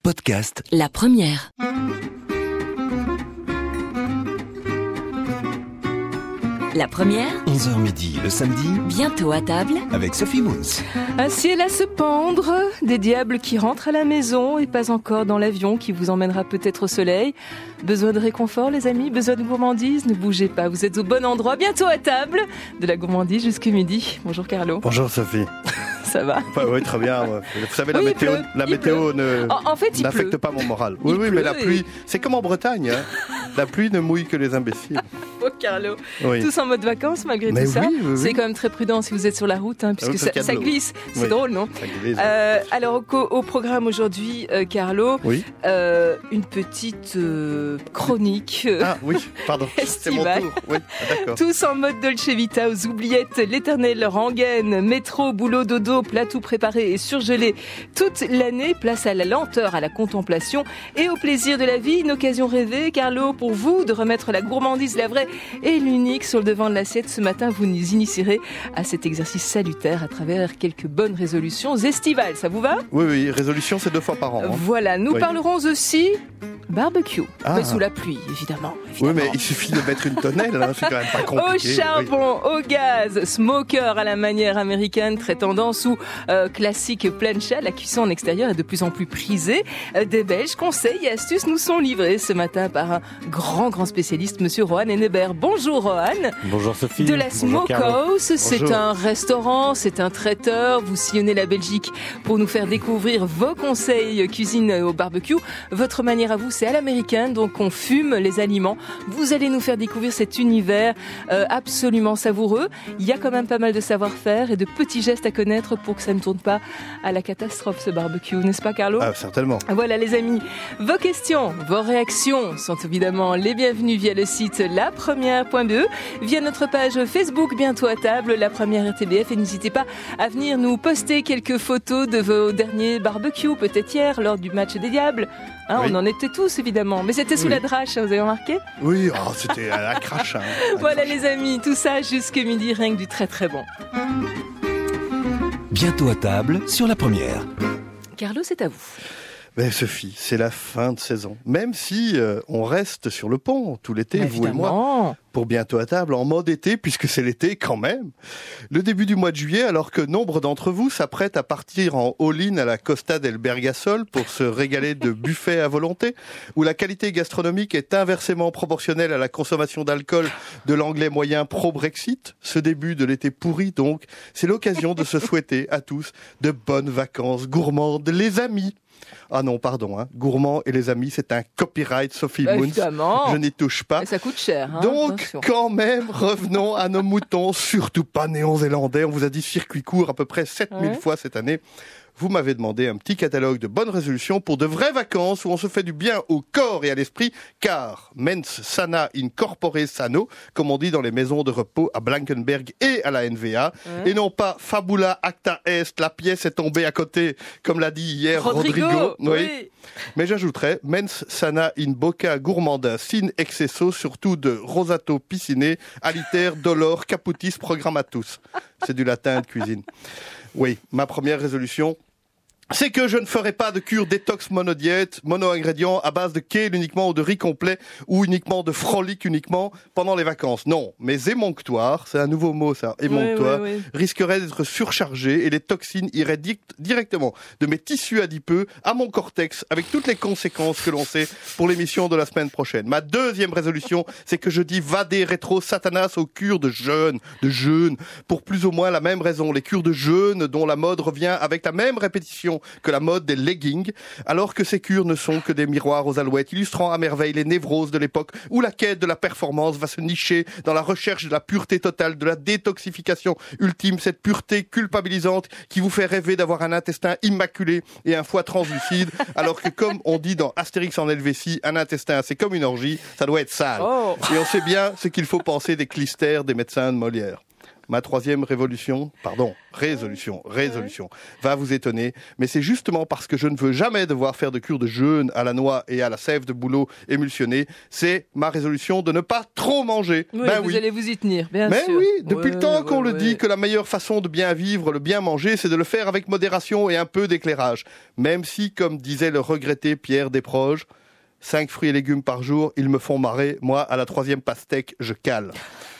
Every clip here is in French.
podcast. La première. La première, 11h midi le samedi, bientôt à table. avec Sophie Moons. Un ciel à se pendre, des diables qui rentrent à la maison et pas encore dans l'avion qui vous emmènera peut-être au soleil. Besoin de réconfort les amis, besoin de gourmandise, ne bougez pas, vous êtes au bon endroit, bientôt à table. De la gourmandise jusqu'à midi. Bonjour Carlo. Bonjour Sophie. Ça va? Oui, très bien. Vous savez, la Oui, météo En fait, il n'affecte pleut. pas mon moral. Il Oui, mais pleut la pluie, c'est comme en Bretagne. Hein. La pluie ne mouille que les imbéciles. Oh Carlo. Oui. Tous en mode vacances malgré Mais tout ça. oui, oui, oui. C'est quand même très prudent si vous êtes sur la route, hein, puisque Oui, parce qu'il y a ça de l'eau. glisse. C'est Oui. drôle, non? Ça glisse. Alors au programme aujourd'hui, Carlo, Oui. une petite chronique. Ah oui, pardon. C'est mon Estivale. tour. Oui, d'accord. Tous en mode Dolce Vita, aux oubliettes, l'éternelle rengaine, métro, boulot, dodo, plat tout préparé et surgelé. Toute l'année, place à la lenteur, à la contemplation et au plaisir de la vie. Une occasion rêvée, Carlo, pour vous, de remettre la gourmandise, la vraie et l'unique sur le devant de l'assiette. Ce matin, vous nous initierez à cet exercice salutaire à travers quelques bonnes résolutions estivales. Ça vous va? Oui, résolution, c'est 2 fois par an. Hein. Voilà, nous Oui. parlerons aussi barbecue, Ah. mais sous la pluie, évidemment. Oui, mais il suffit de mettre une tonnelle, hein, c'est quand même pas Au compliqué. charbon, au gaz, smoker à la manière américaine, très tendance, ou classique plancha, la cuisson en extérieur est de plus en plus prisée. Des Belges conseils et astuces nous sont livrés ce matin par un grand spécialiste, monsieur Rohan Hennebert. Bonjour Rohan. Bonjour Sophie. De la Bonjour Carlo. Smokehouse, c'est Bonjour. un restaurant, c'est un traiteur. Vous sillonnez la Belgique pour nous faire découvrir vos conseils cuisine au barbecue. Votre manière à vous, c'est à l'américaine, donc on fume les aliments. Vous allez nous faire découvrir cet univers absolument savoureux. Il y a quand même pas mal de savoir-faire et de petits gestes à connaître pour que ça ne tourne pas à la catastrophe, ce barbecue, n'est-ce pas Carlo? Ah, certainement. Voilà les amis, vos questions, vos réactions sont évidemment les bienvenues via le site lapremière.be, via notre page Facebook bientôt à table, La Première RTBF, et n'hésitez pas à venir nous poster quelques photos de vos derniers barbecues, peut-être hier lors du match des Diables. Hein, Oui. On en était tous évidemment, mais c'était sous Oui. la drache, hein, vous avez remarqué? Oui, c'était à la crache. Hein. Voilà les amis, tout ça jusqu'à midi, rien que du très très bon. Bientôt à table sur la première. Carlo, c'est à vous. Mais Sophie, c'est la fin de saison. Même si on reste sur le pont tout l'été, vous et moi, Évidemment. pour bientôt à table, en mode été, puisque c'est l'été quand même. Le début du mois de juillet, alors que nombre d'entre vous s'apprêtent à partir en all-in à la Costa del Bergasol pour se régaler de buffets à volonté, où la qualité gastronomique est inversement proportionnelle à la consommation d'alcool de l'anglais moyen pro-Brexit. Ce début de l'été pourri, donc, c'est l'occasion de se souhaiter à tous de bonnes vacances gourmandes, les amis. Ah non, pardon, hein. Gourmand et les amis, c'est un copyright Sophie Moons. Évidemment. Je n'y touche pas. Et ça coûte cher. Hein, Donc, attention. quand même, revenons à nos moutons, surtout pas néo-zélandais. On vous a dit circuit court à peu près 7000 Ouais. fois cette année. Vous m'avez demandé un petit catalogue de bonnes résolutions pour de vraies vacances où on se fait du bien au corps et à l'esprit, car mens sana in corpore sano, comme on dit dans les maisons de repos à Blankenberg et à la NVA, et non pas fabula acta est, la pièce est tombée à côté, comme l'a dit hier Rodrigo. oui. Mais j'ajouterais mens sana in boca gourmanda sin excesso, surtout de rosato piscine, aliter dolor caputis programmatus. C'est du latin de cuisine. Oui, ma première résolution, c'est que je ne ferai pas de cure détox monodiète, mono-ingrédients à base de kale uniquement ou de riz complet ou uniquement de frolic uniquement pendant les vacances. Non, mes émonctoires, c'est un nouveau mot ça, émonctoires, Oui. risqueraient d'être surchargés et les toxines iraient directement de mes tissus adipeux à mon cortex avec toutes les conséquences que l'on sait pour l'émission de la semaine prochaine. Ma deuxième résolution, c'est que je dis vadé rétro satanas aux cures de jeûne, pour plus ou moins la même raison. Les cures de jeûne dont la mode revient avec la même répétition que la mode des leggings, alors que ces cures ne sont que des miroirs aux alouettes, illustrant à merveille les névroses de l'époque où la quête de la performance va se nicher dans la recherche de la pureté totale, de la détoxification ultime, cette pureté culpabilisante qui vous fait rêver d'avoir un intestin immaculé et un foie translucide, alors que comme on dit dans Astérix en Helvétie, un intestin c'est comme une orgie, ça doit être sale. Oh. Et on sait bien ce qu'il faut penser des clistères des médecins de Molière. Ma troisième résolution, va vous étonner, mais c'est justement parce que je ne veux jamais devoir faire de cure de jeûne à la noix et à la sève de bouleau émulsionnée, c'est ma résolution de ne pas trop manger. Oui, vous allez vous y tenir, bien mais sûr. Oui, depuis le temps qu'on le dit que la meilleure façon de bien vivre, le bien manger, c'est de le faire avec modération et un peu d'éclairage. Même si, comme disait le regretté Pierre Desproges, 5 fruits et légumes par jour, ils me font marrer. Moi, à la 3e pastèque, je cale.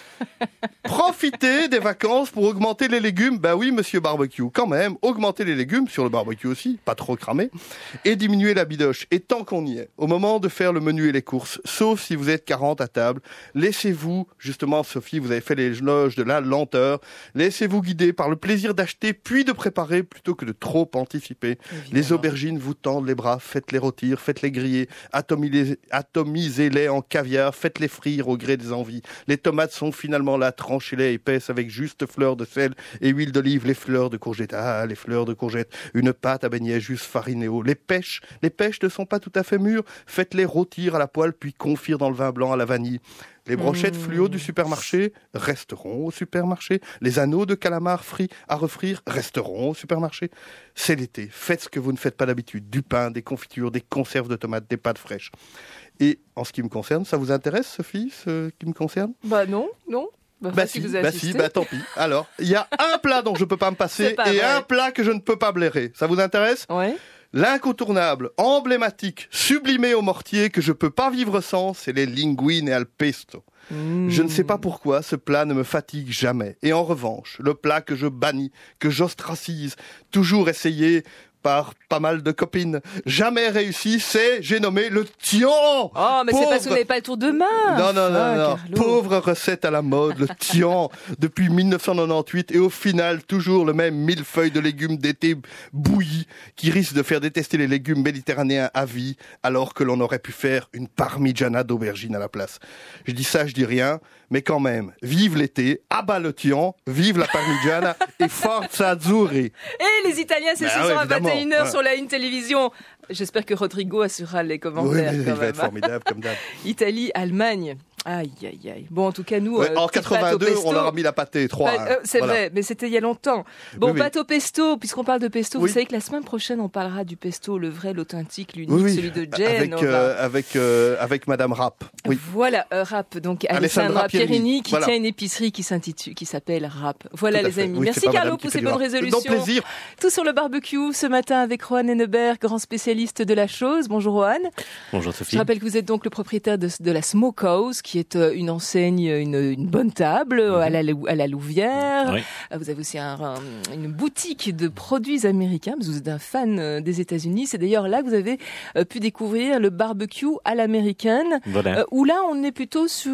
Profitez des vacances pour augmenter les légumes. Ben oui, monsieur barbecue, quand même, augmenter les légumes sur le barbecue aussi, pas trop cramé, et diminuer la bidoche. Et tant qu'on y est, au moment de faire le menu et les courses, sauf si vous êtes 40 à table, laissez-vous, justement Sophie, vous avez fait l'éloge de la lenteur, laissez-vous guider par le plaisir d'acheter puis de préparer plutôt que de trop anticiper. Évidemment. Les aubergines vous tendent les bras, faites-les rôtir, faites-les griller, atomisez-les en caviar, faites-les frire au gré des envies. Les tomates sont finalement là, tranchez-les épaisses avec juste fleurs de sel et huile d'olive, les fleurs de courgettes, une pâte à beignet juste farinéo. Les pêches ne sont pas tout à fait mûres, faites-les rôtir à la poêle puis confire dans le vin blanc à la vanille. Les brochettes fluo du supermarché resteront au supermarché. Les anneaux de calamar frits à refrire resteront au supermarché. C'est l'été, faites ce que vous ne faites pas d'habitude, du pain, des confitures, des conserves de tomates, des pâtes fraîches. Et en ce qui me concerne, ça vous intéresse, Sophie, ce qui me concerne ? Non. Si, tant pis. Alors, il y a un plat dont je peux pas me passer et un plat que je ne peux pas blairer. Ça vous intéresse ? Ouais. L'incontournable, emblématique, sublimé au mortier que je peux pas vivre sans, c'est les linguine al pesto. Je ne sais pas pourquoi ce plat ne me fatigue jamais. Et en revanche, le plat que je bannis, que j'ostracise, toujours essayé par pas mal de copines, jamais réussi, j'ai nommé le tian. Oh, mais c'est parce que vous n'avez pas le tour de main. Non. Pauvre recette à la mode, le tian, depuis 1998, et au final, toujours le même millefeuille de légumes d'été bouillis, qui risque de faire détester les légumes méditerranéens à vie, alors que l'on aurait pu faire une parmigiana d'aubergine à la place. Je dis ça, je dis rien, mais quand même, vive l'été, abat le tian, vive la parmigiana, et forza azzurri. Et les Italiens, c'est ce soir à 21h sur la Une Télévision. J'espère que Rodrigo assurera les commentaires. Oui, il va être formidable, comme d'hab. Italie, Allemagne. Aïe. Bon, en tout cas, nous... en 82, on leur a mis la pâtée, 3. C'est vrai, mais c'était il y a longtemps. Bon, pâte au pesto, puisqu'on parle de pesto, vous savez que la semaine prochaine, on parlera du pesto, le vrai, l'authentique, l'unique, celui de Jen. Avec Madame Rapp. Oui. Voilà, Rapp, donc Alessandra Pierini, qui tient une épicerie qui s'appelle Rapp. Voilà, les amis. Merci Carlo pour ces bonnes résolutions. Avec plaisir. Tout sur le barbecue, ce matin avec Rohan Henneberg, grand spécialiste de la chose. Bonjour Rohan. Bonjour Sophie. Je rappelle que vous êtes donc le propriétaire de la Smokehouse, qui est une enseigne, une bonne table à la Louvière. Oui. Vous avez aussi une boutique de produits américains, parce que vous êtes un fan des États-Unis. C'est d'ailleurs là que vous avez pu découvrir le barbecue à l'américaine, où là on est plutôt sur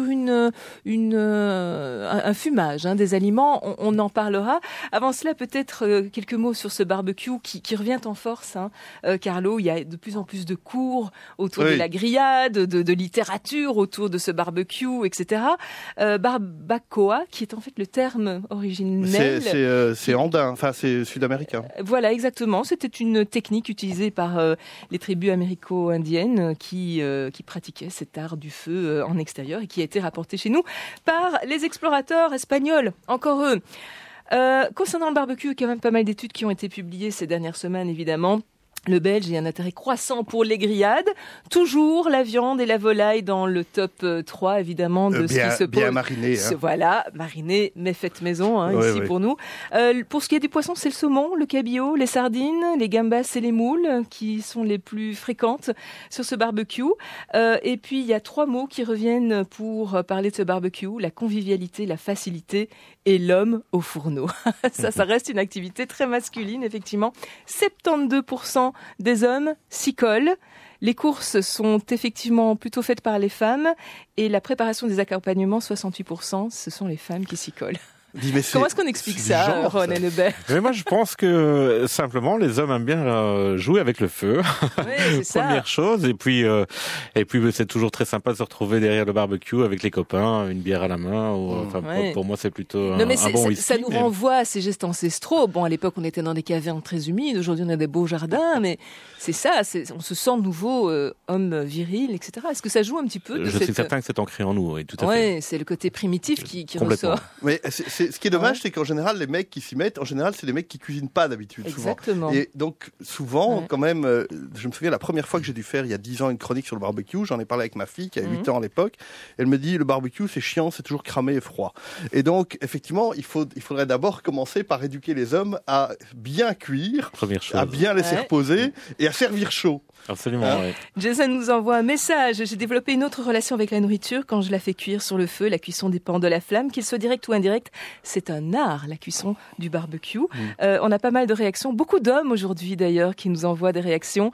un fumage des aliments. On en parlera. Avant cela, peut-être quelques mots sur ce barbecue qui revient en force. Carlo, il y a de plus en plus de cours autour de la grillade, de littérature autour de ce barbecue, etc. Barbacoa, qui est en fait le terme originel. C'est andin, enfin c'est sud-américain. Voilà, exactement. C'était une technique utilisée par les tribus américo-indiennes qui pratiquaient cet art du feu en extérieur et qui a été rapporté chez nous par les explorateurs espagnols. Encore eux. Concernant le barbecue, il y a quand même pas mal d'études qui ont été publiées ces dernières semaines, évidemment. Le Belge a un intérêt croissant pour les grillades. Toujours la viande et la volaille dans le top 3, évidemment, de ce qui se pose. Bien mariné. Voilà, mariné, mais faites maison, pour nous. Pour ce qui est du poisson, c'est le saumon, le cabillaud, les sardines, les gambas et les moules qui sont les plus fréquentes sur ce barbecue. Et puis, il y a 3 mots qui reviennent pour parler de ce barbecue. La convivialité, la facilité et l'homme au fourneau. Ça reste une activité très masculine, effectivement. 72% des hommes s'y collent. Les courses sont effectivement plutôt faites par les femmes et la préparation des accompagnements, 68%, ce sont les femmes qui s'y collent. Comment est-ce qu'on explique ça, Rohan Henneberg ? Mais moi, je pense que simplement, les hommes aiment bien jouer avec le feu. Oui, c'est Première chose. Et puis, c'est toujours très sympa de se retrouver derrière le barbecue avec les copains, une bière à la main. Pour moi, c'est plutôt un bon whisky. Ça nous renvoie à ces gestes ancestraux. Bon, à l'époque, on était dans des cavernes très humides. Aujourd'hui, on a des beaux jardins. Mais c'est ça. On se sent nouveau homme viril, etc. Est-ce que ça joue un petit peu Je suis certain que c'est ancré en nous. Oui, tout à fait. Oui, c'est le côté primitif qui ressort. Mais ce qui est dommage, c'est qu'en général, les mecs qui s'y mettent, c'est des mecs qui cuisinent pas d'habitude. Exactement. Souvent. Et donc, souvent, quand même, je me souviens, la première fois que j'ai dû faire, il y a 10 ans, une chronique sur le barbecue, j'en ai parlé avec ma fille, qui a 8 ans à l'époque. Elle me dit, le barbecue, c'est chiant, c'est toujours cramé et froid. Et donc, effectivement, il faudrait d'abord commencer par éduquer les hommes à bien cuire, à bien laisser reposer et à servir chaud. Absolument, oui. Jason nous envoie un message. J'ai développé une autre relation avec la nourriture quand je la fais cuire sur le feu. La cuisson dépend de la flamme, qu'il soit direct ou indirect. C'est un art, la cuisson du barbecue. On a pas mal de réactions. Beaucoup d'hommes aujourd'hui, d'ailleurs, qui nous envoient des réactions.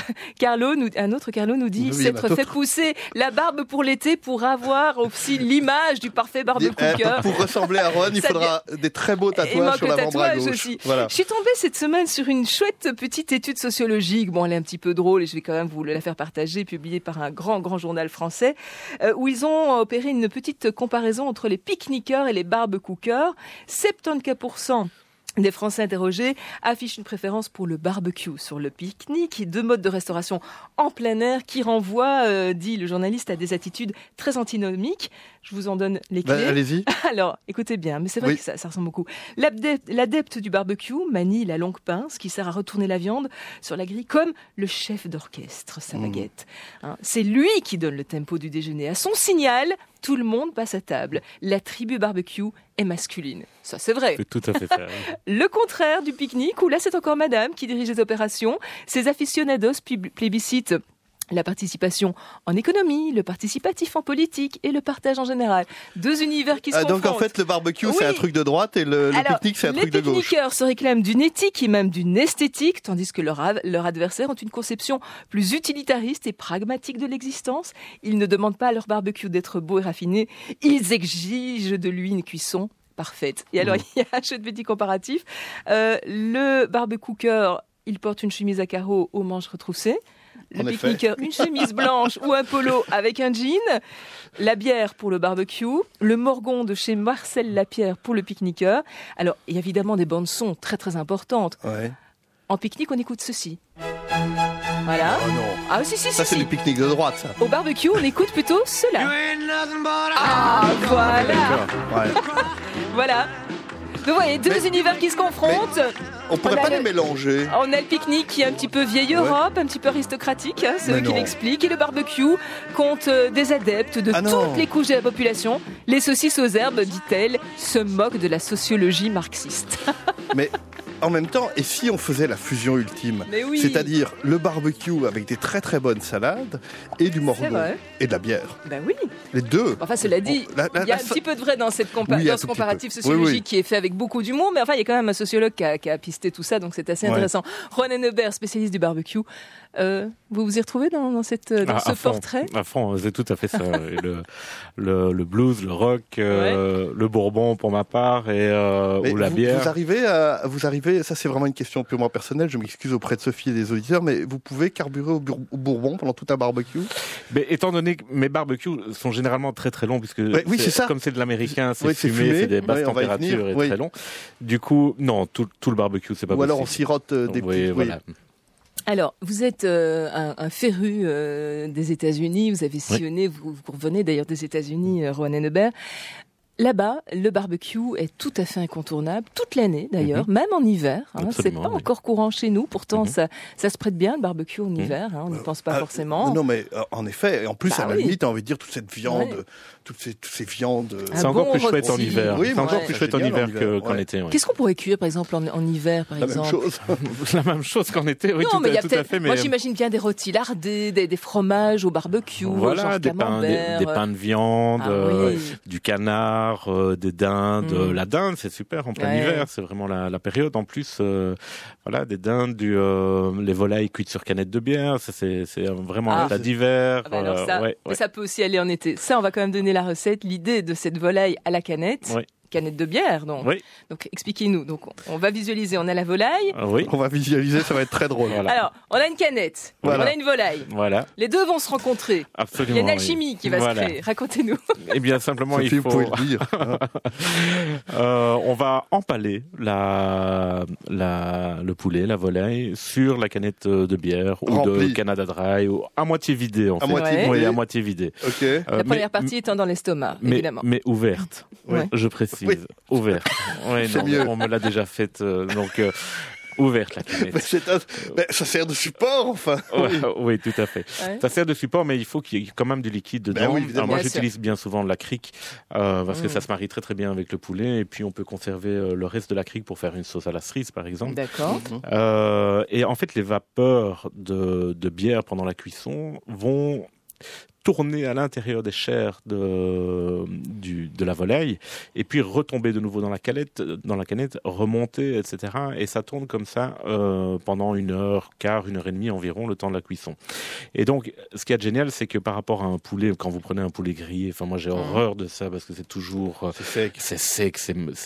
Un autre Carlo nous dit s'être fait pousser la barbe pour l'été pour avoir aussi l'image du parfait barbecue. Pour ressembler à Ron, il faudra des très beaux tatouages sur l'avant-bras gauche. Aussi. Voilà. Je suis tombée cette semaine sur une chouette petite étude sociologique. Bon, elle est un petit peu drôle et je vais quand même vous la faire partager, publiée par un grand journal français, où ils ont opéré une petite comparaison entre les pique-niqueurs et les barbecueurs. 74% des Français interrogés affichent une préférence pour le barbecue sur le pique-nique, 2 modes de restauration en plein air qui renvoient, dit le journaliste, à des attitudes très antinomiques. Je vous en donne les clés. Allez-y. Alors, écoutez bien, mais c'est vrai que ça ressemble beaucoup. L'adepte du barbecue manie la longue pince qui sert à retourner la viande sur la grille comme le chef d'orchestre, sa baguette. C'est lui qui donne le tempo du déjeuner. À son signal, tout le monde passe à table. La tribu barbecue est masculine. Ça, c'est vrai. C'est tout à fait ça. Le contraire du pique-nique, où là, c'est encore madame qui dirige les opérations. Ses aficionados plébiscitent la participation en économie, le participatif en politique et le partage en général. 2 univers qui se confrontent. Donc en fait, le barbecue, c'est un truc de droite et le pique-nique, c'est un truc de gauche. Les pique-niqueurs se réclament d'une éthique et même d'une esthétique, tandis que leurs adversaires ont une conception plus utilitariste et pragmatique de l'existence. Ils ne demandent pas à leur barbecue d'être beau et raffiné. Ils exigent de lui une cuisson parfaite. Et alors, il y a un jeu de petit comparatif. Le barbecueur, il porte une chemise à carreaux aux manches retroussées. Le pique-niqueur, une chemise blanche ou un polo avec un jean. La bière pour le barbecue. Le morgon de chez Marcel Lapierre pour le pique-niqueur. Alors, il y a évidemment des bandes son très très importantes. Ouais. En pique-nique, on écoute ceci. Voilà. Oh non. Ah, si. Ça, c'est du pique-nique de droite, ça. Au barbecue, on écoute plutôt cela. Ah, voilà. Voilà. Vous voyez, 2 univers qui se confrontent. On pourrait pas les mélanger. On a le pique-nique qui est un petit peu vieille Europe, un petit peu aristocratique, c'est eux qui l'expliquent. Et le barbecue compte des adeptes de toutes les couches de la population. Les saucisses aux herbes, dit-elle, se moquent de la sociologie marxiste. Mais en même temps, et si on faisait la fusion ultime, c'est-à-dire le barbecue avec des très très bonnes salades et du morgon et de la bière. Ben oui. Les deux. Enfin, cela dit, il y a un petit peu de vrai dans ce comparatif sociologique qui est fait avec beaucoup d'humour, mais enfin, il y a quand même un sociologue qui a pisté tout ça, donc c'est assez intéressant. Ron Henneberg, spécialiste du barbecue. Vous vous y retrouvez dans ce portrait? À fond, c'est tout à fait ça. Et le blues, le rock, le bourbon pour ma part ou la bière. Vous arrivez, ça c'est vraiment une question purement personnelle, je m'excuse auprès de Sophie et des auditeurs, mais vous pouvez carburer au bourbon pendant tout un barbecue? Mais étant donné que mes barbecues sont généralement très très longs, puisque comme c'est de l'américain, c'est fumé, c'est des basses températures et très long. Du coup, non, tout le barbecue, c'est pas possible. Ou alors on sirote des petits... Voilà. Alors, vous êtes un féru des États-Unis, vous avez sillonné, vous revenez d'ailleurs des États-Unis, Ron Henneberg. Là-bas, le barbecue est tout à fait incontournable, toute l'année d'ailleurs, même en hiver. C'est pas encore courant chez nous, pourtant ça se prête bien le barbecue en hiver, on n'y pense pas forcément. Non mais en effet, et en plus à la limite, on envie de dire toute cette viande, toutes ces viandes. C'est encore plus chouette en hiver. C'est encore plus chouette en hiver qu'en été. Qu'est-ce qu'on pourrait cuire par exemple en hiver, par exemple? Même chose. La même chose qu'en été, oui, non, tout à fait. Moi j'imagine bien des rôtis lardés, des fromages au barbecue, genre des pains de viande, du canard. Des dindes, la dinde c'est super en plein hiver, c'est vraiment la période. En plus, des dindes, les volailles cuites sur canette de bière, c'est vraiment un plat d'hiver. Ça peut aussi aller en été. Ça, on va quand même donner la recette, l'idée de cette volaille à la canette. Canette de bière, donc. Donc, expliquez-nous. Donc, on va visualiser. On a la volaille. On va visualiser, ça va être très drôle. Alors, on a une canette. On a une volaille. Les deux vont se rencontrer. Absolument. Il y a une alchimie qui va se créer. Racontez-nous. Eh bien, simplement, il faut... Vous pouvez le dire. On va empaler le poulet, la volaille, sur la canette de bière ou de Canada Dry, ou à moitié vidée, en fait. À moitié vidée. Okay. La première partie étant dans l'estomac, évidemment. Mais ouverte. Je précise. précise. Oui. Ouverte. Ouais, C'est non, mieux. on me l'a déjà faite, donc ouverte la cuvette. Mais ça sert de support, enfin. Ouais, oui, tout à fait. Ouais. Ça sert de support, mais il faut qu'il y ait quand même du liquide dedans. oui, évidemment. Alors moi, Bien j'utilise bien souvent de la crique parce que ça se marie très très bien avec le poulet. Et puis, on peut conserver le reste de la crique pour faire une sauce à la cerise, par exemple. D'accord. Et en fait, les vapeurs de bière pendant la cuisson vont tourner à l'intérieur des chairs de la volaille et puis retomber de nouveau dans la canette, remonter, etc. Et ça tourne comme ça pendant 1 heure et demie environ, le temps de la cuisson. Et donc, ce qui est génial, c'est que par rapport à un poulet, quand vous prenez un poulet grillé, enfin moi j'ai horreur de ça parce que c'est toujours C'est sec.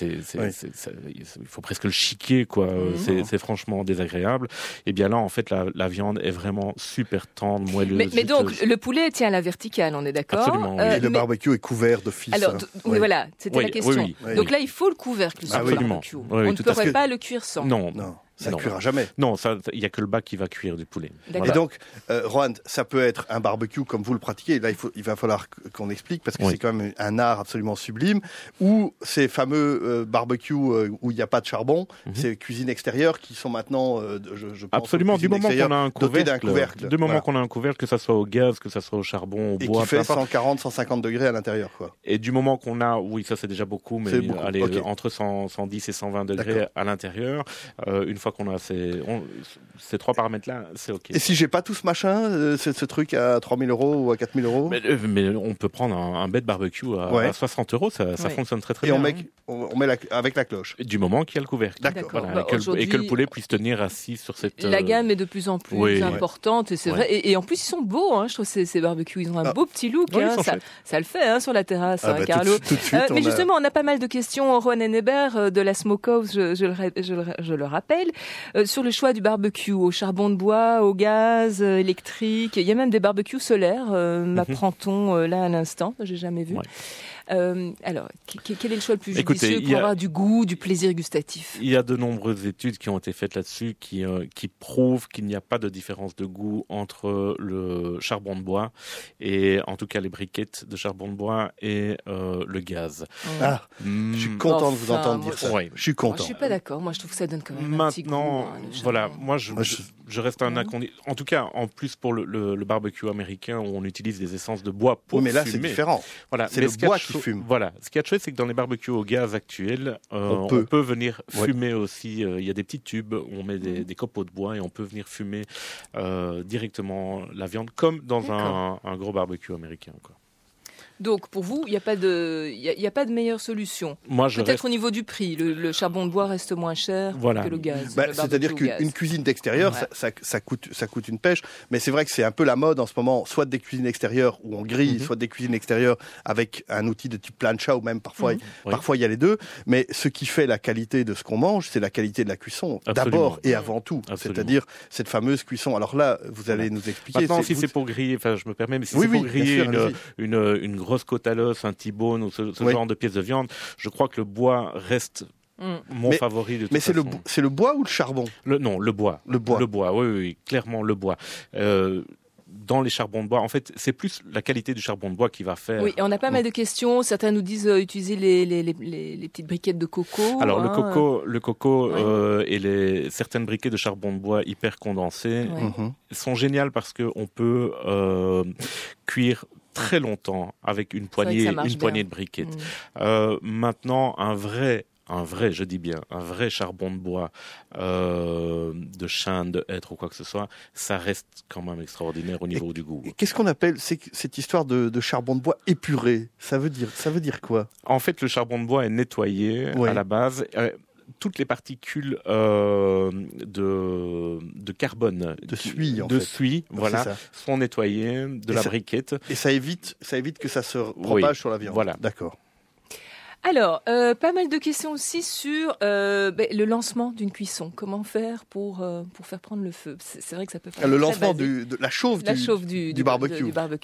il faut presque le chiquer, quoi. C'est franchement désagréable. Et bien là, en fait, la viande est vraiment super tendre, moelleuse. Mais donc, le poulet tient à la verticale, on est d'accord. Absolument, oui. Et le mais- barbecue est couvert d'office. Alors, hein. oui, voilà, c'était Oui, la question. oui, oui. Donc là, il faut le couvercle sur le Absolument. barbecue. Oui, On ne tout à pourrait fait. pas le cuire sans. Non, Non, ça ne Non. cuira jamais. non, il y a que le bas qui va cuire du poulet. D'accord. Et donc, Rohan, ça peut être un barbecue comme vous le pratiquez. Là, il va falloir qu'on explique parce que Oui. c'est quand même un art absolument sublime. Ou ces fameux barbecues où il n'y a pas de charbon, ces cuisines extérieures qui sont maintenant, je pense, Absolument, aux du cuisines moment qu'on a un dotées d'un couvercle, couvercle. du moment Voilà. qu'on a un couvercle, que ça soit au gaz, que ça soit au charbon, au Et bois, qui fait peu importe. 140, 150 degrés à l'intérieur, quoi. Et du moment qu'on a, oui, ça c'est déjà beaucoup, mais C'est beaucoup, allez, ok. entre 110 et 120 degrés D'accord. à l'intérieur, une fois qu'on a ces 3 paramètres-là, c'est OK. Et si j'ai pas tout ce machin, ce truc à 3 000 € ou à 4 000 €, Mais on peut prendre un bête barbecue Ouais. à 60 €, ça Ouais. fonctionne très très et bien. on met, hein. on met avec la cloche. Du moment qu'il y a le couvercle. D'accord. Voilà, Bah, et que aujourd'hui, le poulet puisse tenir assis sur cette... La gamme est de plus en plus oui. importante et c'est Ouais. vrai. Et en plus, ils sont beaux. Hein, je trouve ces barbecues, ils ont un Ah. beau petit look. Oui, ils hein, sont ça, chouettes. ça le fait hein, sur la terrasse, Ah hein, bah, Carlo. tout de suite, Mais on a- justement, on a pas mal de questions. Rohan Henneber de la Smokehouse, je le rappelle, sur le choix du barbecue au charbon de bois, au gaz, électrique. Il y a même des barbecues solaires, m'apprend-on là à l'instant. J'ai jamais vu. Ouais. Alors, quel est le choix le plus Écoutez, judicieux il pour y a- avoir du goût, du plaisir gustatif? Il y a de nombreuses études qui ont été faites là-dessus qui prouvent qu'il n'y a pas de différence de goût entre le charbon de bois et en tout cas les briquettes de charbon de bois et le gaz. Ah, je suis content de vous Enfin, entendre moi, dire ça. ouais. Je suis Moi, content. je suis pas d'accord. Moi, je trouve que ça donne quand même un petit goût. Maintenant, hein, le voilà, charbon. moi Moi, je reste un incondi. En tout cas, en plus pour le barbecue américain où on utilise des essences de bois pour Oui, mais là, c'est fumer. différent. Voilà, C'est mais le ce qu'il y a bois de qui chou- fume. Voilà, ce qui est chouette, c'est que dans les barbecues au gaz actuels, On on peut. venir Ouais. fumer aussi. Il y a des petits tubes où on met des copeaux de bois et on peut venir fumer directement la viande comme dans un gros barbecue américain, quoi. Donc, pour vous, il n'y a pas de meilleure solution. Moi, je Peut-être reste. au niveau du prix. Le charbon de bois reste moins cher Voilà. que le gaz. Bah, le c'est-à-dire barbecue au gaz. qu'une cuisine d'extérieur, Ouais. ça coûte une pêche. Mais c'est vrai que c'est un peu la mode en ce moment, soit des cuisines extérieures où on grille, soit des cuisines extérieures avec un outil de type plancha ou même parfois il y a les deux. Mais ce qui fait la qualité de ce qu'on mange, c'est la qualité de la cuisson. Absolument. D'abord et avant tout. Absolument. C'est-à-dire cette fameuse cuisson. Alors là, vous allez nous expliquer. Maintenant, si vous- c'est pour griller, enfin, je me permets, mais si Oui, c'est oui, pour bien griller sûr, allez-y. une grosse côte à l'os, un T-bone ou ce Oui. genre de pièces de viande, je crois que le bois reste mon Mais- favori de toute Mais c'est façon. le bois ou le charbon? Non, le bois. Le bois. Le bois, oui, clairement le bois. Dans les charbons de bois, en fait, c'est plus la qualité du charbon de bois qui va faire. Oui, et on a pas mal de questions. Certains nous disent utiliser les petites briquettes de coco. Alors hein. le coco Ouais. et certaines briquettes de charbon de bois hyper condensées Ouais. Mhm. sont géniales parce que on peut cuire très longtemps avec une vrai que ça marche poignée bien. de briquettes. Mm. Maintenant, un vrai, je dis bien, un vrai charbon de bois, de chêne, de hêtre ou quoi que ce soit, ça reste quand même extraordinaire au niveau du goût. Et qu'est-ce qu'on appelle cette histoire de charbon de bois épuré? Ça veut dire quoi? En fait, le charbon de bois est nettoyé Oui. à la base. Toutes les particules de carbone, De suie, en de fait. suie, voilà, C'est ça. sont nettoyées de Et la ça- briquette. Et ça évite que ça se propage sur la viande. voilà. D'accord. Alors, pas mal de questions aussi sur le lancement d'une cuisson. Comment faire pour faire prendre le feu? C'est vrai que ça peut faire Le lancement de la chauffe du du barbecue. Du barbecue. Alors,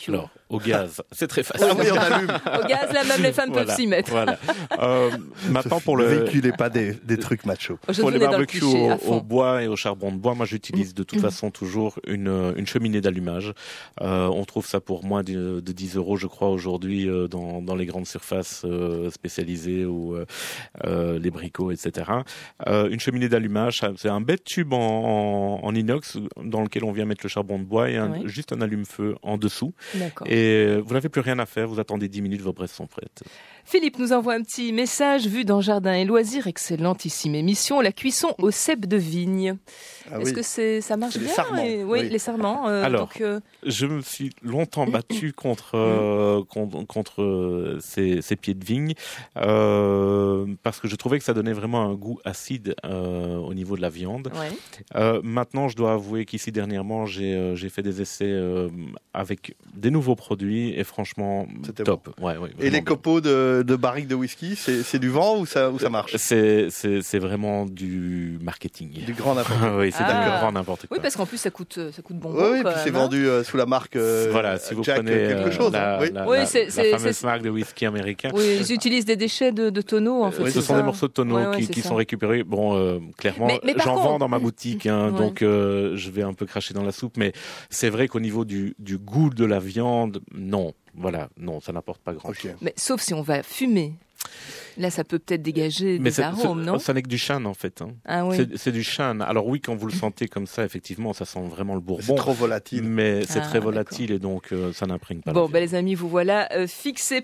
Au gaz, c'est très facile. Ah oui, on allume. Au gaz, là, même les femmes peuvent s'y mettre. Voilà. Maintenant, pour ne véhiculez pas des trucs machos. Pour les barbecues au bois et au charbon de bois, moi j'utilise de toute façon toujours une cheminée d'allumage. On trouve ça pour moins de 10 €, je crois, aujourd'hui dans les grandes surfaces spécialisées ou les bricots, etc. Une cheminée d'allumage, c'est un bête tube en inox dans lequel on vient mettre le charbon de bois et juste un allume-feu en dessous. D'accord. Et vous n'avez plus rien à faire, vous attendez 10 minutes, vos braises sont prêtes. Philippe nous envoie un petit message vu dans Jardin et Loisirs, excellentissime émission, la cuisson au cèpe de vigne. Est-ce que ça marche bien? Oui, les sarments. Alors, je me suis longtemps battu contre ces pieds de vigne parce que je trouvais que ça donnait vraiment un goût acide au niveau de la viande. Ouais. Maintenant, je dois avouer qu'ici dernièrement, j'ai fait des essais avec des nouveaux produits et franchement, c'était top. Bon. Ouais, et les copeaux de barriques de whisky, c'est du vent ou ça marche? C'est vraiment du marketing. Du grand n'importe quoi. Oui, c'est du grand n'importe quoi. Oui, parce qu'en plus, ça coûte bon. Oui, puis c'est vendu sous la marque voilà, si vous Jack prenez quelque chose. la fameuse marque de whisky américain. Oui, ils utilisent des déchets de tonneaux, en fait. Ce sont des morceaux de tonneaux qui sont récupérés. Bon, clairement, j'en vends dans ma boutique, donc je vais un peu cracher dans la soupe, mais c'est vrai qu'au niveau du goût de la viande, non. Voilà, non, ça n'apporte pas grand-chose. Mais sauf si on va fumer. Là, ça peut peut-être dégager des arômes, non? Ça n'est que du chêne, en fait. Hein. Ah, oui. C'est du chêne. Alors oui, quand vous le sentez comme ça, effectivement, ça sent vraiment le bourbon. C'est trop volatile. Mais c'est très volatile et donc ça n'imprègne pas. Bon, les amis, vous voilà fixés.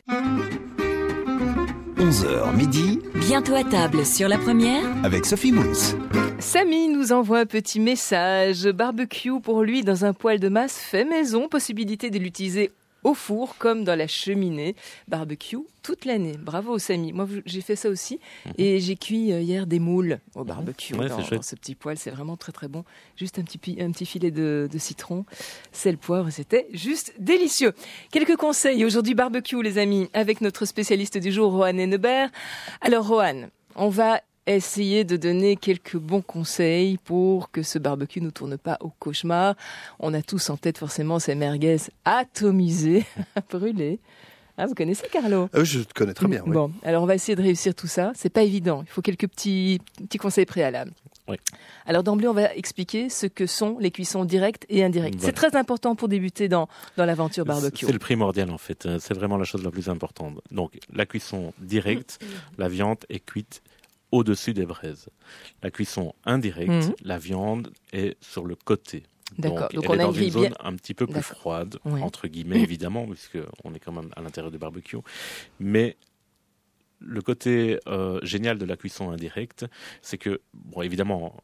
11h midi. Bientôt à table sur la première. Avec Sophie Moons. Samy nous envoie un petit message. Barbecue pour lui dans un poêle de masse fait maison. Possibilité de l'utiliser au four comme dans la cheminée. Barbecue toute l'année. Bravo Samy. Moi j'ai fait ça aussi et j'ai cuit hier des moules au barbecue dans ce petit poêle. C'est vraiment très très bon. Juste un petit filet de citron, sel, poivre, c'était juste délicieux. Quelques conseils aujourd'hui barbecue les amis avec notre spécialiste du jour Rohan Hennebert. Alors Rohan, on va essayer de donner quelques bons conseils pour que ce barbecue ne tourne pas au cauchemar. On a tous en tête forcément ces merguez atomisées, brûlées. Ah, vous connaissez Carlo? Je te connais très bien. Oui. Bon, alors on va essayer de réussir tout ça. C'est pas évident. Il faut quelques petits conseils préalables. Oui. Alors d'emblée, on va expliquer ce que sont les cuissons directes et indirectes. Voilà. C'est très important pour débuter dans l'aventure barbecue. C'est le primordial en fait. C'est vraiment la chose la plus importante. Donc la cuisson directe, la viande est cuite au-dessus des braises. La cuisson indirecte, la viande est sur le côté. D'accord. Donc elle est dans une zone un petit peu plus froide, entre guillemets évidemment, puisqu'on est quand même à l'intérieur du barbecue. Mais le côté génial de la cuisson indirecte, c'est que, bon, évidemment,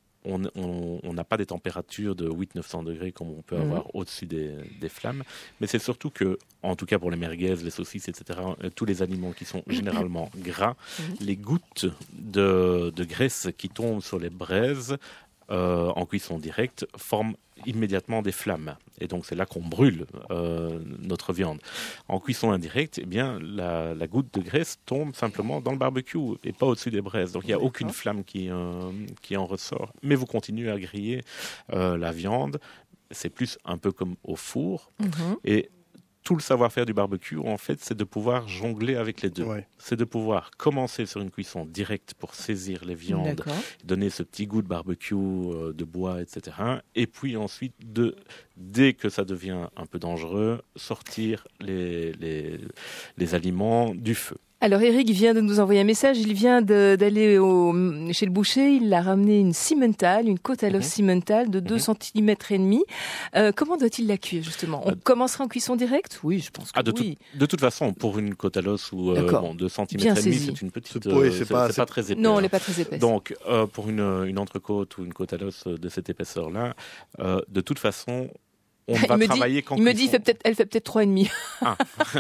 on n'a pas des températures de 800-900 degrés comme on peut avoir au-dessus des flammes, mais c'est surtout que, en tout cas pour les merguez, les saucisses, etc., tous les aliments qui sont généralement gras, les gouttes de graisse qui tombent sur les braises en cuisson directe forment immédiatement des flammes. Et donc c'est là qu'on brûle notre viande. En cuisson indirecte, eh bien, la goutte de graisse tombe simplement dans le barbecue et pas au-dessus des braises. Donc il n'y a aucune flamme qui en ressort. Mais vous continuez à griller la viande. C'est plus un peu comme au four. Et tout le savoir-faire du barbecue, en fait, c'est de pouvoir jongler avec les deux. Ouais. C'est de pouvoir commencer sur une cuisson directe pour saisir les viandes, donner ce petit goût de barbecue, de bois, etc. Et puis ensuite, dès que ça devient un peu dangereux, sortir les aliments du feu. Alors Eric vient de nous envoyer un message, il vient d'aller chez le boucher, il a ramené une Simmental, une côte à l'os Simmental de 2 cm et demi. Comment doit-il la cuire justement? On commencera en cuisson directe? Oui, je pense que oui. De toute façon, pour une côte à l'os ou 2 cm et demi, c'est une petite c'est pas très épais. Non, elle n'est pas très épaisse. Donc pour une entrecôte ou une côte à l'os de cette épaisseur-là, de toute façon, on va travailler il me dit, elle fait peut-être 3,5. Ah.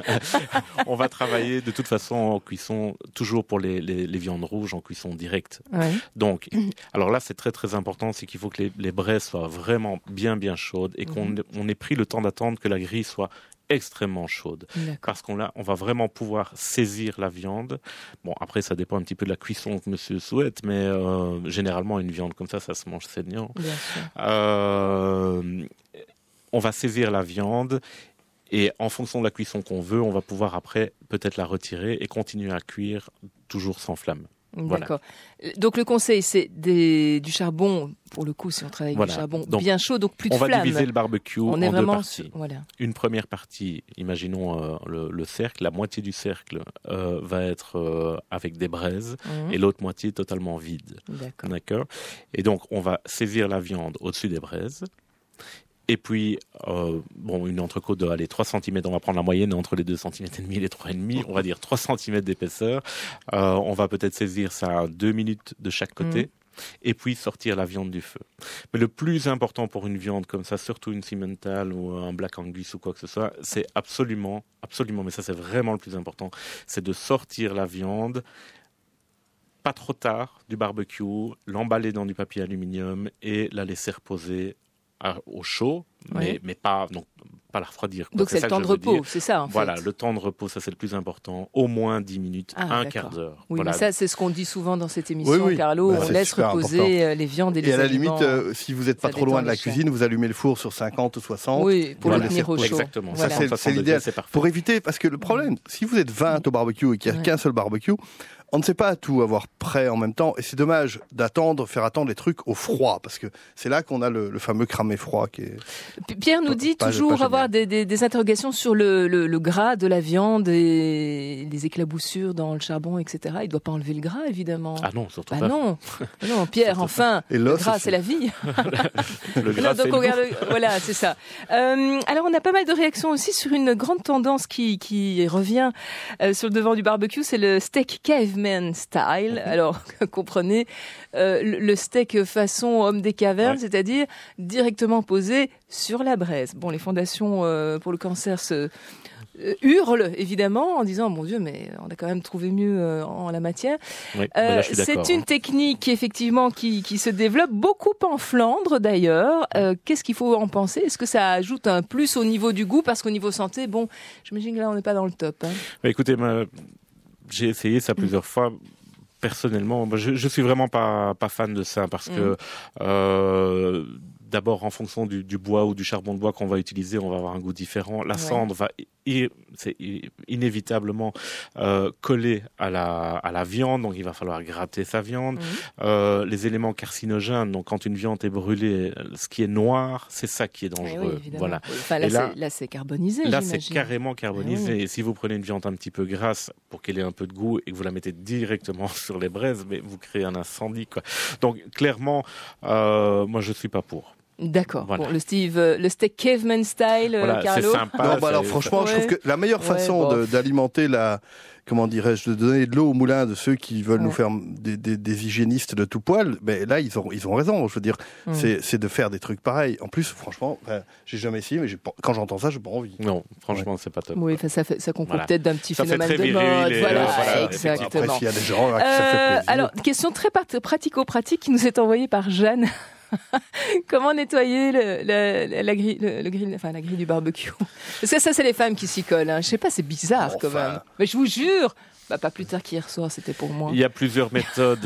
On va travailler de toute façon en cuisson, toujours pour les viandes rouges, en cuisson directe. Ouais. Donc, alors là, c'est très très important, c'est qu'il faut que les braises soient vraiment bien chaudes et qu'on ait pris le temps d'attendre que la grille soit extrêmement chaude. Parce qu'on va vraiment pouvoir saisir la viande. Bon, après, ça dépend un petit peu de la cuisson que monsieur souhaite, mais généralement, une viande comme ça se mange saignant. Bien sûr. On va saisir la viande Et en fonction de la cuisson qu'on veut, on va pouvoir après peut-être la retirer et continuer à cuire toujours sans flamme. D'accord. Voilà. Donc le conseil, c'est du charbon, pour le coup, si on travaille avec du charbon donc, bien chaud, donc plus de flamme. On va diviser le barbecue en deux parties. Voilà. Une première partie, imaginons le cercle, la moitié du cercle va être avec des braises et l'autre moitié totalement vide. D'accord. Et donc on va saisir la viande au-dessus des braises. Et puis, une entrecôte de 3 cm, on va prendre la moyenne entre les 2,5 cm et les 3,5 on va dire 3 cm d'épaisseur. On va peut-être saisir ça à 2 minutes de chaque côté. Et puis sortir la viande du feu. Mais le plus important pour une viande comme ça, surtout une Simmental ou un Black Angus ou quoi que ce soit, c'est absolument, mais ça c'est vraiment le plus important, c'est de sortir la viande pas trop tard du barbecue, l'emballer dans du papier aluminium et la laisser reposer au chaud, mais pas la refroidir. Donc c'est le temps de repos, c'est ça en fait. Voilà, le temps de repos, ça c'est le plus important. Au moins 10 minutes, un quart d'heure. Oui, mais ça c'est ce qu'on dit souvent dans cette émission, Carlo. On laisse reposer les viandes et les aliments. Et à la limite, si vous n'êtes pas trop loin de la cuisine, vous allumez le four sur 50 ou 60. Oui, pour le tenir au chaud. Exactement. Voilà. C'est l'idéal. Pour éviter, parce que le problème, si vous êtes 20 au barbecue et qu'il n'y a qu'un seul barbecue, on ne sait pas tout avoir prêt en même temps, et c'est dommage faire attendre les trucs au froid, parce que c'est là qu'on a le fameux cramé froid qui est... Pierre nous dit toujours avoir des interrogations sur le gras de la viande et les éclaboussures dans le charbon, etc. Il ne doit pas enlever le gras, évidemment. Ah non, surtout pas. Non, Pierre, enfin, le gras, c'est la vie. Le gras, donc on regarde, voilà, c'est ça. Alors, on a pas mal de réactions aussi sur une grande tendance qui revient sur le devant du barbecue, c'est le steak caveman style. Alors, comprenez, le steak façon homme des cavernes, c'est-à-dire directement posé sur la braise. Bon, les fondations pour le cancer se hurlent évidemment en disant mon Dieu, mais on a quand même trouvé mieux en la matière. Oui, là, je suis d'accord, c'est une technique effectivement qui se développe beaucoup en Flandre d'ailleurs. Qu'est-ce qu'il faut en penser? Est-ce que ça ajoute un plus au niveau du goût? Parce qu'au niveau santé, bon, j'imagine que là on n'est pas dans le top. Écoutez, j'ai essayé ça plusieurs fois. Personnellement, je suis vraiment pas fan de ça parce que d'abord en fonction du bois ou du charbon de bois qu'on va utiliser, on va avoir un goût différent. La cendre va inévitablement coller à la viande, donc il va falloir gratter sa viande. Les éléments carcinogènes, donc quand une viande est brûlée, ce qui est noir, c'est ça qui est dangereux. Voilà. Enfin, là, c'est carbonisé. Là, c'est carrément carbonisé. Et si vous prenez une viande un petit peu grasse pour qu'elle ait un peu de goût et que vous la mettez directement sur les braises, mais vous créez un incendie, quoi. Donc clairement, moi je suis pas pour. D'accord. Bon, le steak caveman style, Carlo. C'est sympa. Non, alors franchement, je trouve que la meilleure façon d'alimenter de donner de l'eau au moulin de ceux qui veulent nous faire des hygiénistes de tout poil, là ils ont raison. Je veux dire, c'est de faire des trucs pareils. En plus, franchement, j'ai jamais essayé, mais quand j'entends ça, j'ai pas envie. Non, franchement, c'est pas top. Oui, ça concourt peut-être d'un petit phénomène de mode. Voilà, exactement. Après, s'il y a des gens à qui ça fait plaisir. Alors, question très pratico-pratique qui nous est envoyée par Jeanne. Comment nettoyer la grille du barbecue? Parce que ça, c'est les femmes qui s'y collent. Je sais pas, c'est bizarre quand même. Mais je vous jure, pas plus tard qu'hier soir, c'était pour moi. Il y a plusieurs méthodes.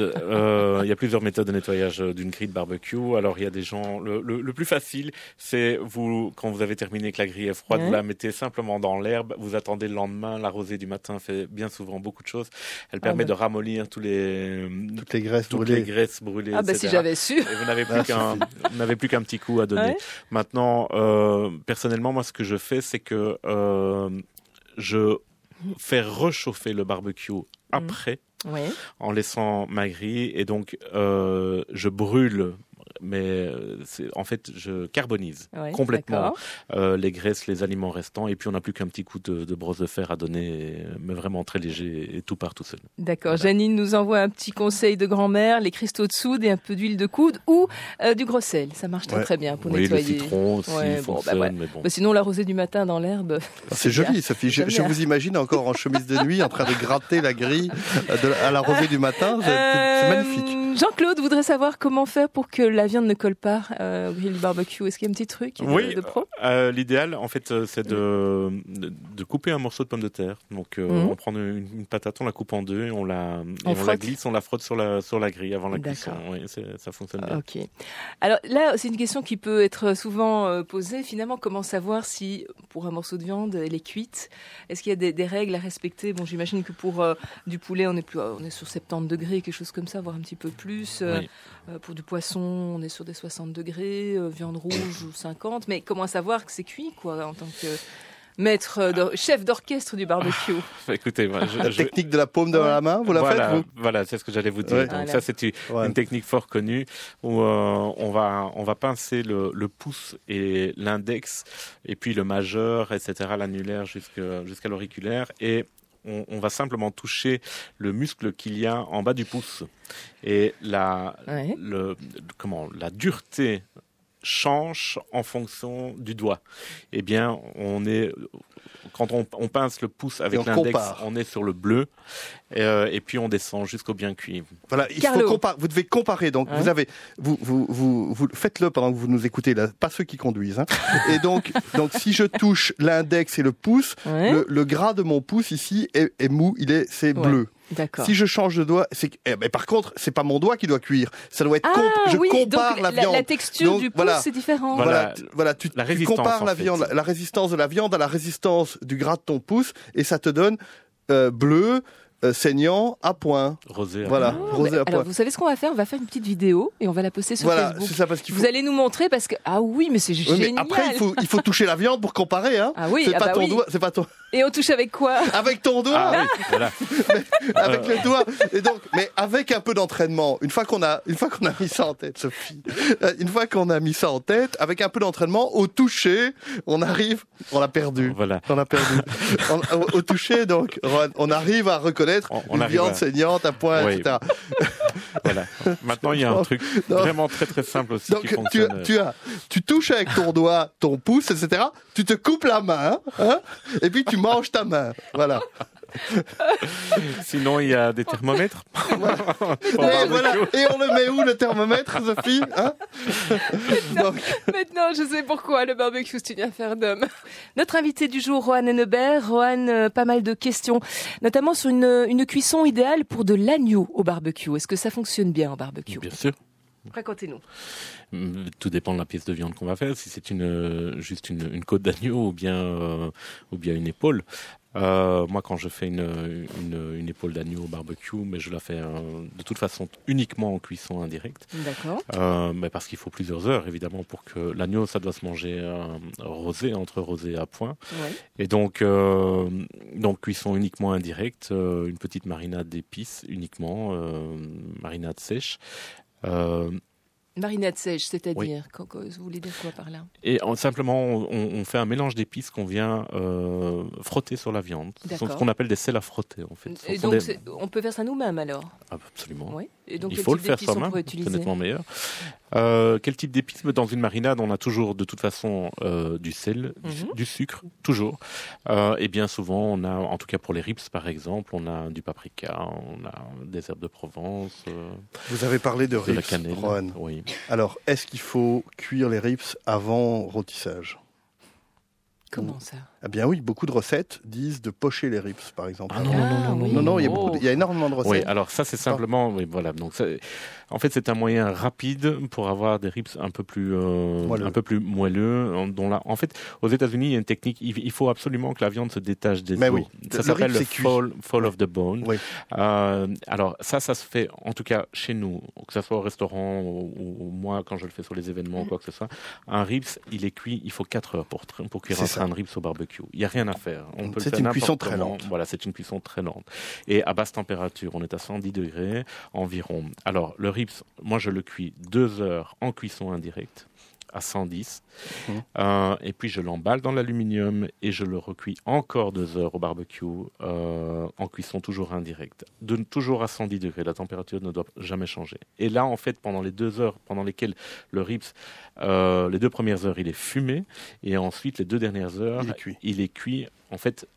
De nettoyage d'une grille de barbecue. Alors il y a des gens. Le plus facile, c'est quand vous avez terminé que la grille est froide, vous la mettez simplement dans l'herbe. Vous attendez le lendemain. La rosée du matin fait bien souvent beaucoup de choses. Elle permet de ramollir toutes les graisses brûlées. Etc. Si j'avais su. Et vous n'avez plus qu'un petit coup à donner. Maintenant, personnellement, moi, ce que je fais, c'est que je fais réchauffer le barbecue après, en laissant ma grille, et donc je brûle, mais en fait je carbonise complètement les graisses, les aliments restants, et puis on n'a plus qu'un petit coup de brosse de fer à donner, mais vraiment très léger, et tout part tout seul. D'accord. Voilà. Janine nous envoie un petit conseil de grand-mère, les cristaux de soude et un peu d'huile de coude ou du gros sel, ça marche très bien pour nettoyer. Le citron aussi fonctionne, mais bon. Sinon la rosée du matin dans l'herbe. C'est joli, Sophie. Je vous imagine encore en chemise de nuit en train de gratter la grille à la rosée du matin. C'est magnifique. Jean-Claude voudrait savoir comment faire pour que la viande ne colle pas au grill barbecue. Est-ce qu'il y a un petit truc de pro? L'idéal, en fait, c'est de couper un morceau de pomme de terre. Donc, on prend une patate, on la coupe en deux, et on la glisse, on la frotte sur la grille avant la cuisson. Oui, ça fonctionne bien. Ok. Alors là, c'est une question qui peut être souvent posée. Finalement, comment savoir si, pour un morceau de viande, elle est cuite? Est-ce qu'il y a des règles à respecter? Bon, j'imagine que pour du poulet, on est sur 70 degrés, quelque chose comme ça, voire un petit peu plus. Oui. Pour du poisson, on est sur des 60 degrés, viande rouge ou 50. Mais comment savoir que c'est cuit, quoi, en tant que chef d'orchestre du barbecue? Écoutez, la technique de la paume de la main, vous la faites, vous? Voilà, c'est ce que j'allais vous dire. Ouais. Donc ça, c'est une technique fort connue où on va pincer le pouce et l'index, et puis le majeur, etc., l'annulaire jusqu'à l'auriculaire, et on va simplement toucher le muscle qu'il y a en bas du pouce. Et la dureté change en fonction du doigt. Eh bien, quand on pince le pouce avec l'index, on est sur le bleu, et puis on descend jusqu'au bien cuit. Voilà, vous devez comparer. Donc, vous faites-le pendant que vous nous écoutez, là, pas ceux qui conduisent. Hein. Et donc, si je touche l'index et le pouce, le gras de mon pouce ici est mou, c'est bleu. D'accord. Si je change de doigt, par contre, c'est pas mon doigt qui doit cuire. Ça doit être je compare donc la viande. La texture du pouce, c'est différent. Tu compares la viande, la résistance de la viande à la résistance du gras de ton pouce, et ça te donne bleu, saignant, à point. Rosé. Voilà. Rosé à point. Alors, vous savez ce qu'on va faire? On va faire une petite vidéo et on va la poster sur Facebook. C'est ça, parce qu'il faut... Vous allez nous montrer parce que mais c'est génial. Mais après, il faut toucher la viande pour comparer, hein. Ah oui, c'est pas ton doigt, c'est pas ton. Et on touche avec quoi? Avec ton doigt. Ah oui, voilà. Avec le doigt. Et donc, mais avec un peu d'entraînement. Une fois qu'on a mis ça en tête, Sophie. Une fois qu'on a mis ça en tête, avec un peu d'entraînement, au toucher, on l'a perdu. Voilà. On l'a perdu. Au toucher, donc, on arrive à reconnaître une viande saignante à point, etc. Voilà. Maintenant, il y a un truc vraiment très très simple aussi qui fonctionne. Tu touches avec ton doigt, ton pouce, etc. Tu te coupes la main, hein, et puis tu manges ta main. Voilà. Sinon, il y a des thermomètres. Voilà. Et on le met où, le thermomètre, Sophie, hein? Maintenant, je sais pourquoi le barbecue, c'est une affaire d'homme. Notre invité du jour, Rohan Hennebert. Rohan, pas mal de questions, notamment sur une cuisson idéale pour de l'agneau au barbecue. Est-ce que ça fonctionne bien au barbecue? Bien sûr. Racontez-nous. Tout dépend de la pièce de viande qu'on va faire. Si c'est juste une côte d'agneau ou bien une épaule. Moi, quand je fais une épaule d'agneau au barbecue, mais je la fais de toute façon uniquement en cuisson indirecte. D'accord. Mais parce qu'il faut plusieurs heures, évidemment, pour que l'agneau, ça doit se manger entre rosé à point. Ouais. Et donc cuisson uniquement indirecte, une petite marinade d'épices uniquement, marinade sèche. Marinade sèche, c'est-à-dire, vous voulez dire quoi par là? Et simplement, on fait un mélange d'épices qu'on vient frotter sur la viande. Ce sont ce qu'on appelle des sels à frotter, en fait. Et donc, on peut faire ça nous-mêmes, alors? Absolument. Oui. Et donc, il faut le faire soi-même, c'est nettement meilleur. Quel type d'épices? Dans une marinade, on a toujours, de toute façon, du sel, du sucre, toujours. Et bien souvent, on a, en tout cas pour les ribs, par exemple, on a du paprika, on a des herbes de Provence. Vous avez parlé de ribs, la cannelle. Rohan. Oui. Alors, est-ce qu'il faut cuire les ribs avant rôtissage? Comment ça? Eh bien oui, beaucoup de recettes disent de pocher les ribs, par exemple. Non, il y a énormément de recettes. Oui, alors ça c'est simplement, oui, voilà. Donc en fait c'est un moyen rapide pour avoir des ribs un peu plus moelleux. En fait, aux États-Unis il y a une technique. Il faut absolument que la viande se détache des os. Oui. Ça s'appelle le fall of the bone. Oui. Alors ça se fait en tout cas chez nous, que ça soit au restaurant ou moi quand je le fais sur les événements ou quoi que ce soit. Un ribs, il est cuit. Il faut 4 heures pour cuire un ribs au barbecue. Il n'y a rien à faire. C'est une cuisson très lente. Voilà, c'est une cuisson très lente. Et à basse température, on est à 110 degrés environ. Alors, le ribs, moi je le cuis 2 heures en cuisson indirecte à 110. Et puis je l'emballe dans l'aluminium et je le recuis encore 2 heures au barbecue en cuisson toujours indirecte. Toujours à 110 degrés, la température ne doit jamais changer. Et là, en fait, pendant les 2 heures pendant lesquelles le ribs, les 2 premières heures, il est fumé, et ensuite les 2 dernières heures, il est cuit en fait